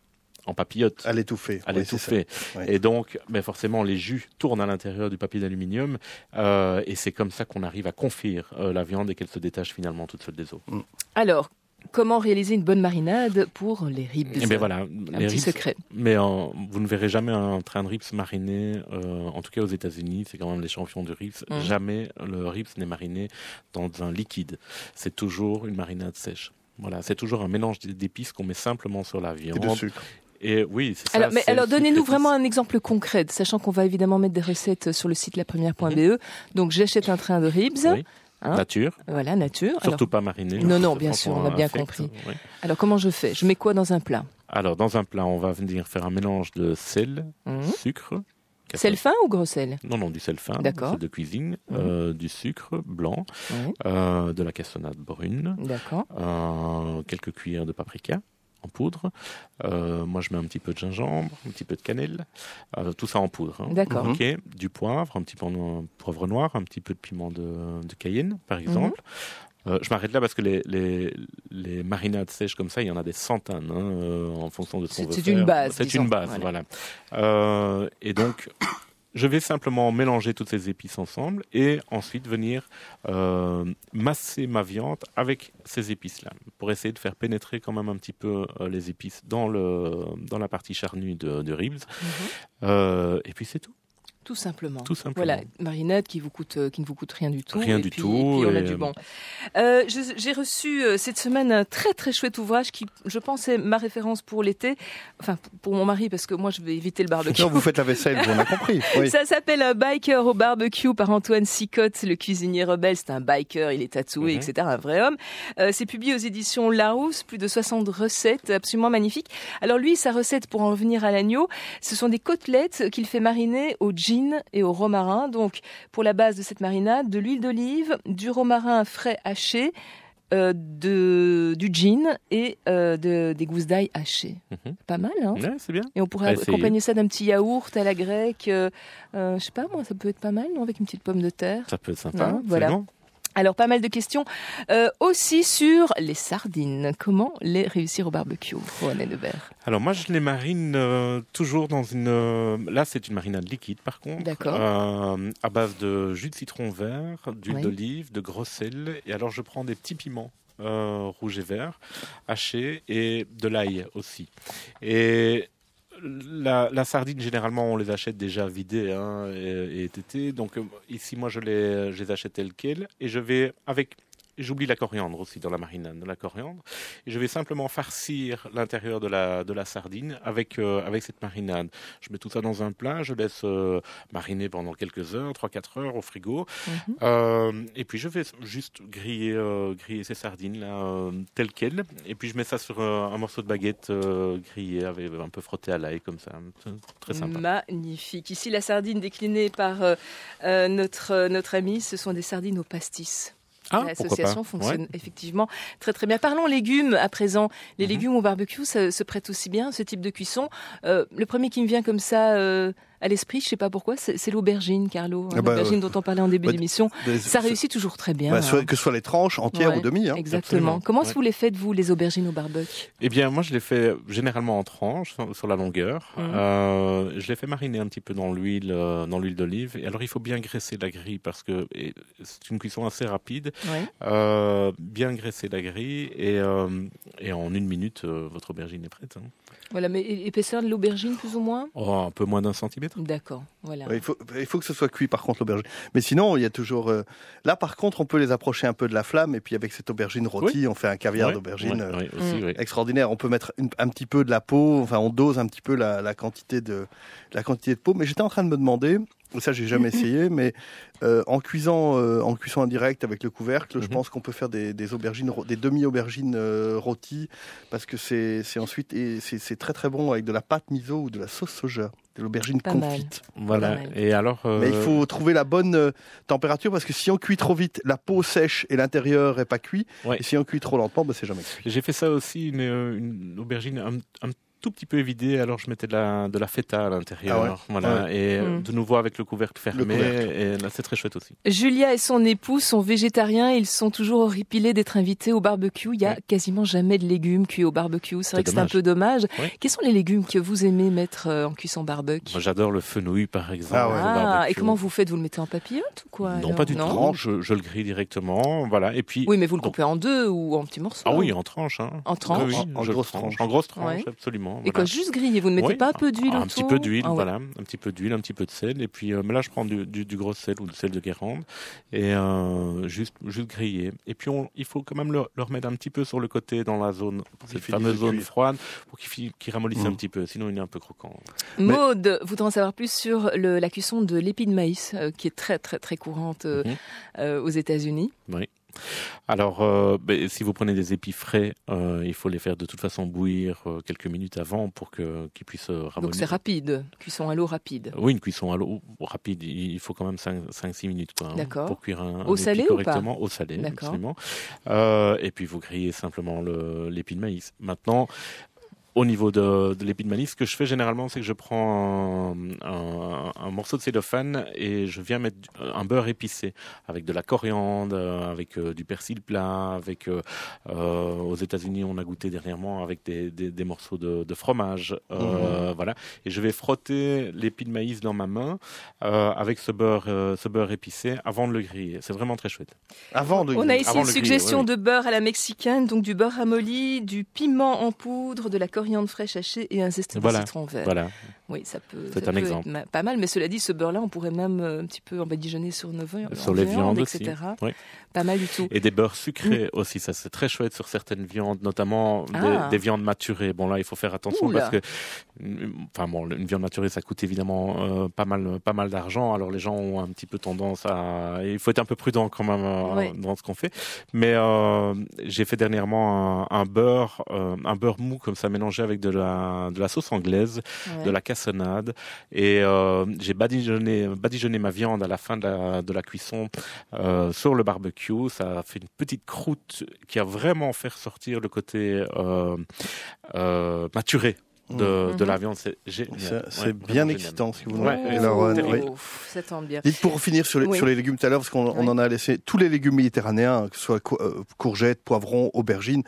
en papillote. À l'étouffer. À l'étouffer. Ouais. Et donc, forcément, les jus tournent à l'intérieur du papier d'aluminium et c'est comme ça qu'on arrive à confire la viande et qu'elle se détache finalement toute seule des os. Alors, comment réaliser une bonne marinade pour les ribs? Et bien voilà, un les petit ribs, secret. Mais vous ne verrez jamais un train de ribs mariné, en tout cas aux États-Unis, c'est quand même les champions du ribs. Jamais le ribs n'est mariné dans un liquide. C'est toujours une marinade sèche. Voilà, c'est toujours un mélange d'épices qu'on met simplement sur la viande. Et de sucre. Et oui, c'est ça. Alors donnez-nous vraiment un exemple concret, sachant qu'on va évidemment mettre des recettes sur le site lapremière.be. Donc j'achète un train de ribs. Oui. Nature. Voilà, nature. Surtout pas mariné. Non, bien sûr, on a bien compris. Oui. Alors comment je fais? Je mets quoi dans un plat? Alors dans un plat, on va venir faire un mélange de sel, sucre. Sel fin ou gros sel? Non, du sel fin, sel de cuisine, du sucre blanc, de la cassonade brune, quelques cuillères de paprika en poudre. Moi, je mets un petit peu de gingembre, un petit peu de cannelle, tout ça en poudre. Hein. D'accord. Okay. Du poivre, un petit peu de poivre noir, un petit peu de piment de Cayenne, par exemple. Je m'arrête là parce que les marinades sèches comme ça, il y en a des centaines en fonction de ce qu'on veut faire. C'est une base. C'est une base, voilà. Et donc, je vais simplement mélanger toutes ces épices ensemble et ensuite venir masser ma viande avec ces épices-là pour essayer de faire pénétrer quand même un petit peu les épices dans la partie charnue de ribs. Et puis c'est tout. Tout simplement. Voilà, marinade qui ne vous coûte rien du tout. Rien et du puis, tout. Et puis on a du bon. J'ai reçu cette semaine un très très chouette ouvrage qui, je pense, est ma référence pour l'été. Enfin, pour mon mari, parce que moi, je vais éviter le barbecue. Non, vous faites la vaisselle, on a compris. Oui. Ça s'appelle Un biker au barbecue par Antoine Sicotte, le cuisinier rebelle. C'est un biker, il est tatoué, etc. Un vrai homme. C'est publié aux éditions Larousse, plus de 60 recettes absolument magnifiques. Alors lui, sa recette pour en revenir à l'agneau, ce sont des côtelettes qu'il fait mariner au gin et au romarin. Donc, pour la base de cette marinade, de l'huile d'olive, du romarin frais haché, du gin et des gousses d'ail hachées. Pas mal, hein? Ouais, c'est bien. Et on pourrait accompagner ça d'un petit yaourt à la grecque. Je sais pas, moi, ça peut être pas mal, non? Avec une petite pomme de terre. Ça peut être sympa. Non, voilà. Bon. Alors, pas mal de questions aussi sur les sardines. Comment les réussir au barbecue, Rohan Henneberg? Alors moi, je les marine toujours dans une... Là, c'est une marinade liquide, par contre. D'accord. À base de jus de citron vert, d'huile d'olive, de gros sel. Et alors, je prends des petits piments rouges et verts, hachés, et de l'ail aussi. Et... La sardine, généralement, on les achète déjà vidées et étêtées. Donc ici, moi, je les achète telles quelles. Et je vais j'oublie la coriandre aussi dans la marinade, et je vais simplement farcir l'intérieur de la sardine avec cette marinade. Je mets tout ça dans un plat, je laisse mariner pendant quelques heures, 3-4 heures au frigo, et puis je vais juste griller ces sardines là telles quelles, et puis je mets ça sur un morceau de baguette grillé avec un peu frotté à l'ail comme ça, c'est très sympa. Magnifique. Ici, la sardine déclinée par notre ami, ce sont des sardines au pastis. L'association fonctionne effectivement très très bien. Parlons légumes à présent. Les légumes au barbecue, ça se prête aussi bien, ce type de cuisson. Le premier qui me vient comme ça à l'esprit, je ne sais pas pourquoi, c'est l'aubergine, Carlo. L'aubergine dont on parlait en début d'émission. Ça réussit toujours très bien. Que ce soit les tranches entières ou demi. Exactement. Absolument. Comment vous les faites, vous, les aubergines au barbecue? Eh bien, moi, je les fais généralement en tranches, sur la longueur. Je les fais mariner un petit peu dans l'huile d'olive. Et alors, il faut bien graisser la grille parce que c'est une cuisson assez rapide. Bien graisser la grille et en 1 minute, votre aubergine est prête. Voilà, mais épaisseur de l'aubergine, plus ou moins? Un peu moins d'1 centimètre. D'accord, voilà. Il faut que ce soit cuit, par contre, l'aubergine. Mais sinon, il y a toujours... Là, par contre, on peut les approcher un peu de la flamme, et puis avec cette aubergine rôtie, on fait un caviar d'aubergine extraordinaire. On peut mettre un petit peu de la peau, enfin, on dose un petit peu la quantité de peau. Mais j'étais en train de me demander... Ça, j'ai jamais essayé, mais en cuisson indirecte avec le couvercle, je pense qu'on peut faire des aubergines, des demi-aubergines rôties, parce que c'est ensuite c'est très très bon avec de la pâte miso ou de la sauce soja, de l'aubergine confite. Voilà. Et alors, mais il faut trouver la bonne température, parce que si on cuit trop vite, la peau sèche et l'intérieur est pas cuit. Et si on cuit trop lentement, c'est jamais cuit. J'ai fait ça aussi, une aubergine un tout petit peu évidé, alors je mettais de la feta à l'intérieur. Voilà. Et de nouveau avec le couvercle fermé. Et là, c'est très chouette aussi. Julia et son époux sont végétariens. Ils sont toujours horripilés d'être invités au barbecue. Il y a quasiment jamais de légumes cuits au barbecue. C'est vrai que c'est un peu dommage. Quels sont les légumes que vous aimez mettre en cuisson barbecue? Moi, j'adore le fenouil, par exemple. Et comment vous faites? Vous le mettez en papillote ou quoi? Non, pas du tout. Je le grille directement. Voilà. Et puis. Oui, mais vous le coupez en deux ou en petits morceaux? Ah oui, en tranches. En tranches? Oui, en grosses tranches. En grosses tranches, absolument. Et quoi, juste grillé? Vous ne mettez pas un peu d'huile autour? Un petit peu d'huile, voilà. Un petit peu d'huile, un petit peu de sel. Et puis là, je prends du gros sel ou du sel de Guérande et juste grillé. Et puis il faut quand même le remettre un petit peu sur le côté dans la zone, cette fameuse zone froide, pour qu'il ramollisse un petit peu. Sinon, il est un peu croquant. Maud voudrait en savoir plus sur la cuisson de l'épi de maïs, qui est très très très courante aux États-Unis. Oui. Alors, si vous prenez des épis frais, il faut les faire de toute façon bouillir quelques minutes avant pour qu'ils puissent ramollir. Donc c'est rapide, cuisson à l'eau rapide. Oui, une cuisson à l'eau rapide. Il faut quand même 5-6 minutes pour cuire un salé épi correctement. Ou pas? Au salé, absolument. Et puis vous grillez simplement l'épi de maïs. Maintenant, au niveau de l'épi de maïs, ce que je fais généralement, c'est que je prends un morceau de cellophane et je viens mettre un beurre épicé avec de la coriandre, avec du persil plat, avec aux États-Unis on a goûté dernièrement avec des morceaux de fromage, voilà. Et je vais frotter l'épi de maïs dans ma main avec ce beurre épicé avant de le griller. C'est vraiment très chouette. On a ici une suggestion de beurre à la mexicaine, donc du beurre ramolli, du piment en poudre, de la coriandre fraîche hachée et un zeste de citron vert. Voilà. Oui, ça peut être pas mal, mais cela dit, ce beurre-là, on pourrait même un petit peu badigeonner sur nos viandes, sur les viandes etc. aussi. Oui. Pas mal du tout. Et des beurres sucrés aussi, ça c'est très chouette sur certaines viandes, notamment des viandes maturées. Bon là, il faut faire attention parce que, une viande maturée, ça coûte évidemment pas mal d'argent. Alors les gens ont un petit peu tendance il faut être un peu prudent quand même dans ce qu'on fait. Mais j'ai fait dernièrement un beurre mou comme ça mélangé avec de la sauce anglaise, de la cassonade, et j'ai badigeonné ma viande à la fin de la cuisson sur le barbecue. Ça a fait une petite croûte qui a vraiment fait ressortir le côté maturé de la viande. C'est génial. C'est bien excitant, si vous voulez. Ça tombe bien. Dites, pour finir sur les légumes tout à l'heure, parce qu'on en a laissé tous les légumes méditerranéens, que ce soit courgettes, poivrons, aubergines,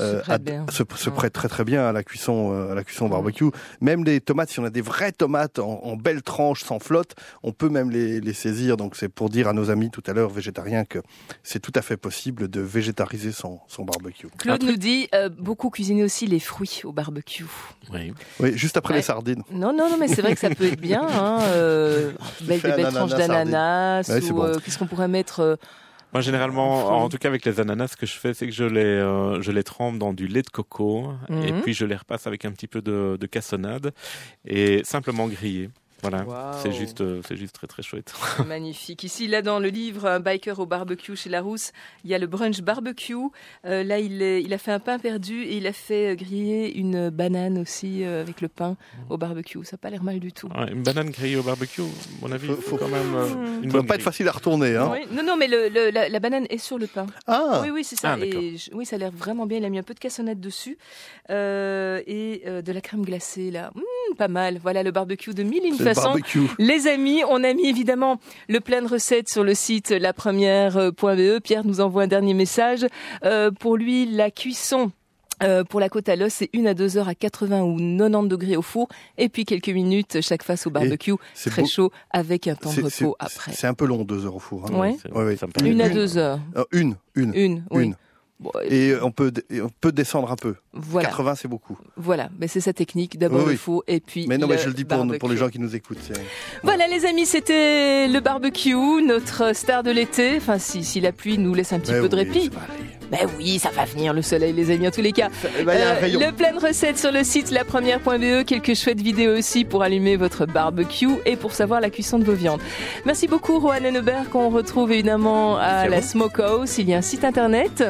se prêtent très très bien à la cuisson barbecue. Même les tomates, si on a des vraies tomates en belles tranches sans flotte, on peut même les saisir. Donc c'est pour dire à nos amis tout à l'heure végétariens que c'est tout à fait possible de végétariser son barbecue. Claude nous dit beaucoup cuisiner aussi les fruits au barbecue. Oui, juste après les sardines. Non, mais c'est vrai que ça peut être bien. Des belles tranches d'ananas, qu'est-ce qu'on pourrait mettre Moi, généralement, en tout cas avec les ananas, ce que je fais, c'est que je les trempe dans du lait de coco et puis je les repasse avec un petit peu de cassonade et simplement grillé. Voilà, c'est juste très très chouette. Magnifique. Ici, là dans le livre Un biker au barbecue chez Larousse, il y a le brunch barbecue. Là, il a fait un pain perdu et il a fait griller une banane aussi avec le pain au barbecue. Ça n'a pas l'air mal du tout. Une banane grillée au barbecue, à mon avis, faut quand même une bonne pas être facile à retourner. Hein. Oui. Non, mais la banane est sur le pain. Ah. Oui, c'est ça. Oui, ça a l'air vraiment bien. Il a mis un peu de cassonade dessus et de la crème glacée là. Pas mal. Voilà le barbecue de mille et une façons. Les amis, on a mis évidemment le plein de recettes sur le site lapremière.be. Pierre nous envoie un dernier message. Pour lui, la cuisson pour la côte à l'os, c'est 1 à 2 heures à 80 ou 90 degrés au four, et puis quelques minutes chaque face au barbecue, très chaud, avec un temps de repos après. C'est un peu long, 2 heures au four. Hein. Ouais. 1 à 2 heures. Une. Oui. Et on peut descendre un peu. Voilà. 80, c'est beaucoup. Voilà, mais c'est sa technique. D'abord le four et puis mais je le dis pour les gens qui nous écoutent. Voilà les amis, c'était le barbecue, notre star de l'été. Enfin, si la pluie nous laisse un petit peu de répit. Ça va venir le soleil les amis en tous les cas. Le plein de recettes sur le site lapremière.be, quelques chouettes vidéos aussi pour allumer votre barbecue et pour savoir la cuisson de vos viandes. Merci beaucoup Rohan Hennebert, qu'on retrouve évidemment à la Smokehouse. Il y a un site internet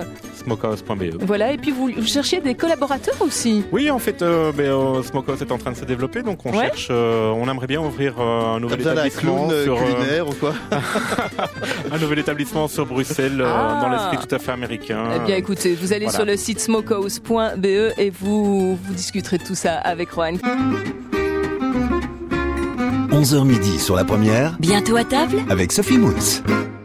smokehouse.be. Voilà, et puis vous cherchez des collaborateurs aussi. Oui, en fait, Smokehouse est en train de se développer, donc on cherche, on aimerait bien ouvrir un nouvel établissement sur culinaire ou quoi un nouvel établissement sur Bruxelles, dans l'esprit tout à fait américain. Eh bien, écoutez, vous allez sur le site smokehouse.be et vous discuterez de tout ça avec Rohan. 11h midi sur la première. Bientôt à table Avec Sophie Moons.